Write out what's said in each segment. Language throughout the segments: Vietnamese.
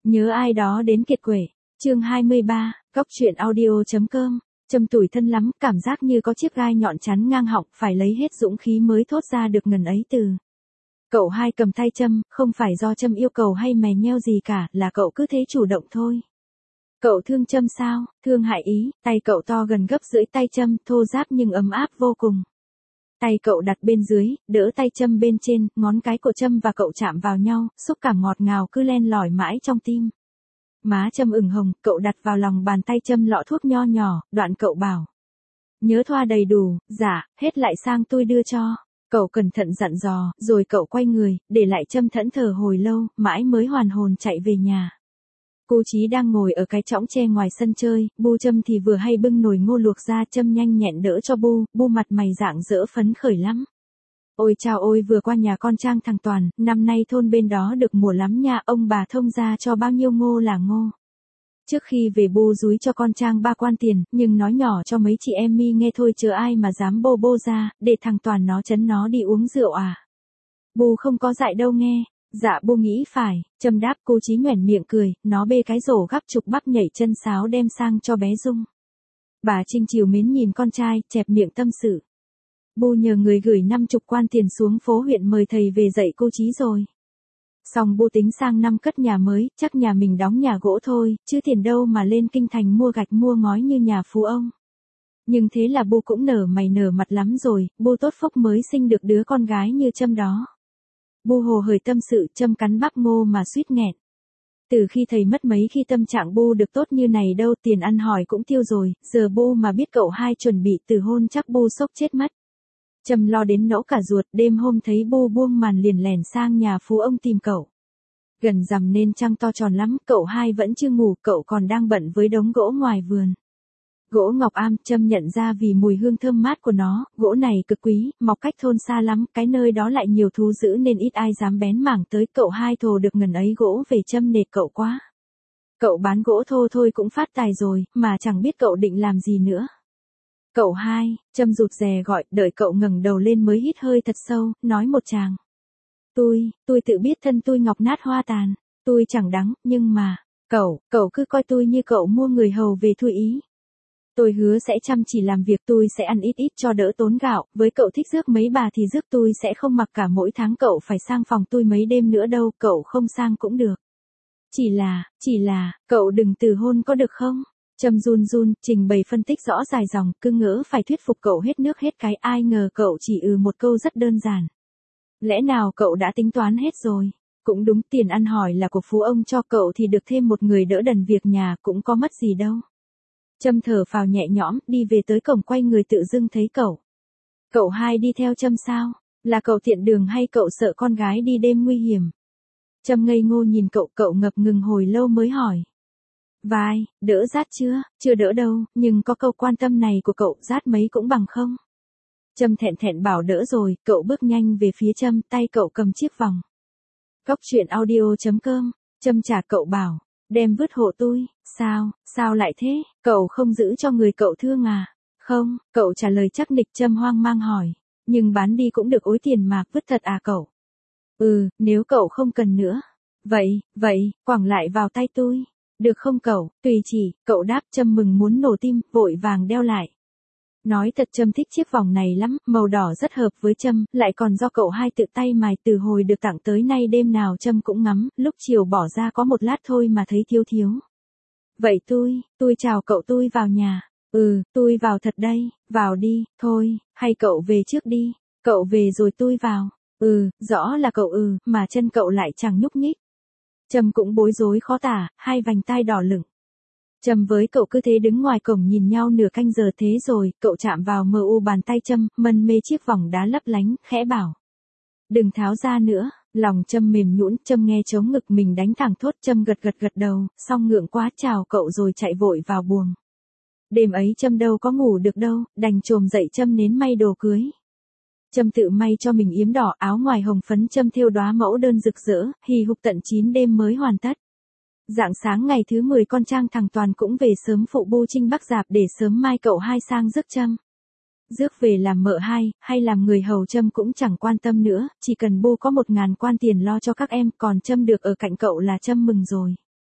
Nhớ ai đó đến kiệt quệ. Chương 23, Cóc truyện audio.com. Trâm tủi thân lắm, cảm giác như có chiếc gai nhọn chắn ngang họng, phải lấy hết dũng khí mới thốt ra được ngần ấy từ. Cậu hai cầm tay Trâm, không phải do Trâm yêu cầu hay mè nheo gì cả, là cậu cứ thế chủ động thôi. Cậu thương Trâm sao? Thương hại ý, tay cậu to gần gấp rưỡi tay Trâm, thô ráp nhưng ấm áp vô cùng. Tay cậu đặt bên dưới, đỡ tay Trâm bên trên, ngón cái của Trâm và cậu chạm vào nhau, xúc cảm ngọt ngào cứ len lỏi mãi trong tim. Má Trâm ửng hồng, cậu đặt vào lòng bàn tay Trâm lọ thuốc nho nhỏ, đoạn cậu bảo. Nhớ thoa đầy đủ, dạ, hết lại sang tôi đưa cho. Cậu cẩn thận dặn dò, rồi cậu quay người, để lại Trâm thẫn thờ hồi lâu, mãi mới hoàn hồn chạy về nhà. Cô Chí đang ngồi ở cái chõng tre ngoài sân chơi, Bu Trâm thì vừa hay bưng nồi ngô luộc ra. Trâm nhanh nhẹn đỡ cho Bu mặt mày rạng rỡ phấn khởi lắm. Ôi chao ôi, vừa qua nhà con Trang thằng Toàn, năm nay thôn bên đó được mùa lắm nha, ông bà thông ra cho bao nhiêu ngô là ngô. Trước khi về Bu dúi cho con Trang 3 quan tiền, nhưng nói nhỏ cho mấy chị em mi nghe thôi, chứ ai mà dám bô ra, để thằng Toàn nó chấn nó đi uống rượu à. Bu không có dại đâu nghe. Dạ Bu nghĩ phải. Trâm đáp. Cô Chí nhoẻn miệng cười, nó bê cái rổ gắp trục bắp nhảy chân sáo đem sang cho bé Dung. Bà Trinh chiều mến nhìn con trai, chẹp miệng tâm sự. Bu nhờ người gửi 50 quan tiền xuống phố huyện mời thầy về dạy cô Chí rồi. Xong Bu tính sang năm cất nhà mới, chắc nhà mình đóng nhà gỗ thôi, chứ tiền đâu mà lên kinh thành mua gạch mua ngói như nhà phú ông. Nhưng thế là Bu cũng nở mày nở mặt lắm rồi, Bu tốt phúc mới sinh được đứa con gái như Trâm đó. Bu hồ hởi tâm sự, Trâm cắn bắp ngô mà suýt nghẹn. Từ khi thầy mất mấy khi tâm trạng Bu được tốt như này đâu, tiền ăn hỏi cũng tiêu rồi, giờ Bu mà biết cậu hai chuẩn bị từ hôn chắc Bu sốc chết mất. Trâm lo đến nẫu cả ruột, đêm hôm thấy Bu buông màn liền lẻn sang nhà phú ông tìm cậu. Gần rằm nên trăng to tròn lắm, cậu hai vẫn chưa ngủ, cậu còn đang bận với đống gỗ ngoài vườn. Gỗ ngọc am, Trâm nhận ra vì mùi hương thơm mát của nó, gỗ này cực quý, mọc cách thôn xa lắm, cái nơi đó lại nhiều thú dữ nên ít ai dám bén mảng tới. Cậu hai thồ được ngần ấy gỗ về, Trâm nể cậu quá. Cậu bán gỗ thô thôi cũng phát tài rồi, mà chẳng biết cậu định làm gì nữa. Cậu hai, Trâm rụt rè gọi, đợi cậu ngẩng đầu lên mới hít hơi thật sâu, nói một tràng. Tôi tự biết thân tôi ngọc nát hoa tàn, tôi chẳng đắng, nhưng mà, cậu cứ coi tôi như cậu mua người hầu về thôi ý. Tôi hứa sẽ chăm chỉ làm việc, tôi sẽ ăn ít ít cho đỡ tốn gạo, với cậu thích rước mấy bà thì rước, tôi sẽ không mặc cả mỗi tháng cậu phải sang phòng tôi mấy đêm nữa đâu, cậu không sang cũng được. Chỉ là, cậu đừng từ hôn có được không? Trâm run, trình bày phân tích rõ dài dòng, cứ ngỡ phải thuyết phục cậu hết nước hết cái, ai ngờ cậu chỉ một câu rất đơn giản. Lẽ nào cậu đã tính toán hết rồi? Cũng đúng, tiền ăn hỏi là của phú ông cho cậu thì được thêm một người đỡ đần việc nhà cũng có mất gì đâu. Trâm thở phào nhẹ nhõm, đi về tới cổng quay người tự dưng thấy cậu. Cậu hai đi theo Trâm sao? Là cậu tiện đường hay cậu sợ con gái đi đêm nguy hiểm? Trâm ngây ngô nhìn cậu ngập ngừng hồi lâu mới hỏi. Vai, đỡ rát chưa? Chưa đỡ đâu, nhưng có câu quan tâm này của cậu, rát mấy cũng bằng không? Trâm thẹn bảo đỡ rồi, cậu bước nhanh về phía Trâm, tay cậu cầm chiếc vòng. Cóc truyện audio.com. Trâm trả cậu bảo, đem vứt hộ tôi. Sao lại thế? Cậu không giữ cho người cậu thương à? Không, cậu trả lời chắc nịch. Trâm hoang mang hỏi, nhưng bán đi cũng được ối tiền mà, vứt thật à cậu? Nếu cậu không cần nữa. Vậy, quẳng lại vào tay tôi. Được không cậu? Tùy chỉ, cậu đáp. Trâm mừng muốn nổ tim, vội vàng đeo lại. Nói thật Trâm thích chiếc vòng này lắm, màu đỏ rất hợp với Trâm, lại còn do cậu hai tự tay mài, từ hồi được tặng tới nay đêm nào Trâm cũng ngắm, lúc chiều bỏ ra có một lát thôi mà thấy thiếu. Vậy tôi chào cậu, tôi vào nhà. Tôi vào thật đây, vào đi, thôi, hay cậu về trước đi, cậu về rồi tôi vào. Rõ là cậu mà chân cậu lại chẳng nhúc nhích. Trâm cũng bối rối khó tả, hai vành tai đỏ lửng. Trâm với cậu cứ thế đứng ngoài cổng nhìn nhau nửa canh giờ, thế rồi, cậu chạm vào bàn tay Trâm, mân mê chiếc vòng đá lấp lánh, khẽ bảo. Đừng tháo ra nữa, lòng Trâm mềm nhũn, Trâm nghe trống ngực mình đánh thẳng thốt. Trâm gật đầu, xong ngượng quá chào cậu rồi chạy vội vào buồng. Đêm ấy Trâm đâu có ngủ được đâu, đành chồm dậy Trâm nến may đồ cưới. Trâm tự may cho mình yếm đỏ, áo ngoài hồng phấn, Trâm thêu đóa mẫu đơn rực rỡ, hì hục tận 9 đêm mới hoàn tất. Rạng sáng ngày thứ 10 con Trang thằng Toàn cũng về sớm phụ Bu Trinh Bắc Dạp để sớm mai cậu hai sang rước Trâm. Rước về làm mợ hai, hay làm người hầu Trâm cũng chẳng quan tâm nữa, chỉ cần Bu có 1000 quan tiền lo cho các em, còn Trâm được ở cạnh cậu là Trâm mừng rồi.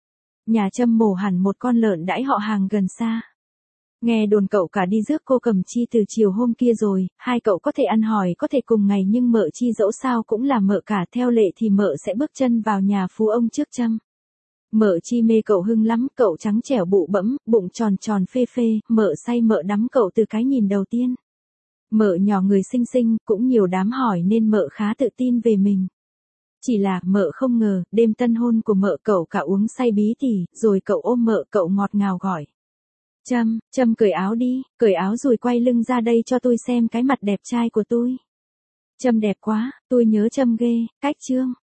Nhà Trâm mổ hẳn một con lợn đãi họ hàng gần xa. Nghe đồn cậu cả đi rước cô Cầm Chi từ chiều hôm kia rồi, hai cậu có thể ăn hỏi có thể cùng ngày nhưng mợ Chi dẫu sao cũng là mợ cả, theo lệ thì mợ sẽ bước chân vào nhà phú ông trước Trâm. Mợ Chi mê cậu Hưng lắm, cậu trắng trẻo bụ bẫm, bụng tròn tròn phê phê, mợ say mợ đắm cậu từ cái nhìn đầu tiên. Mợ nhỏ người xinh xinh, cũng nhiều đám hỏi nên mợ khá tự tin về mình. Chỉ là mợ không ngờ, đêm tân hôn của mợ cậu cả uống say bí tỉ, rồi cậu ôm mợ cậu ngọt ngào gọi. Trâm cởi áo đi, cởi áo rồi quay lưng ra đây cho tôi xem cái mặt đẹp trai của tôi. Trâm đẹp quá, tôi nhớ Trâm ghê, cách Trương.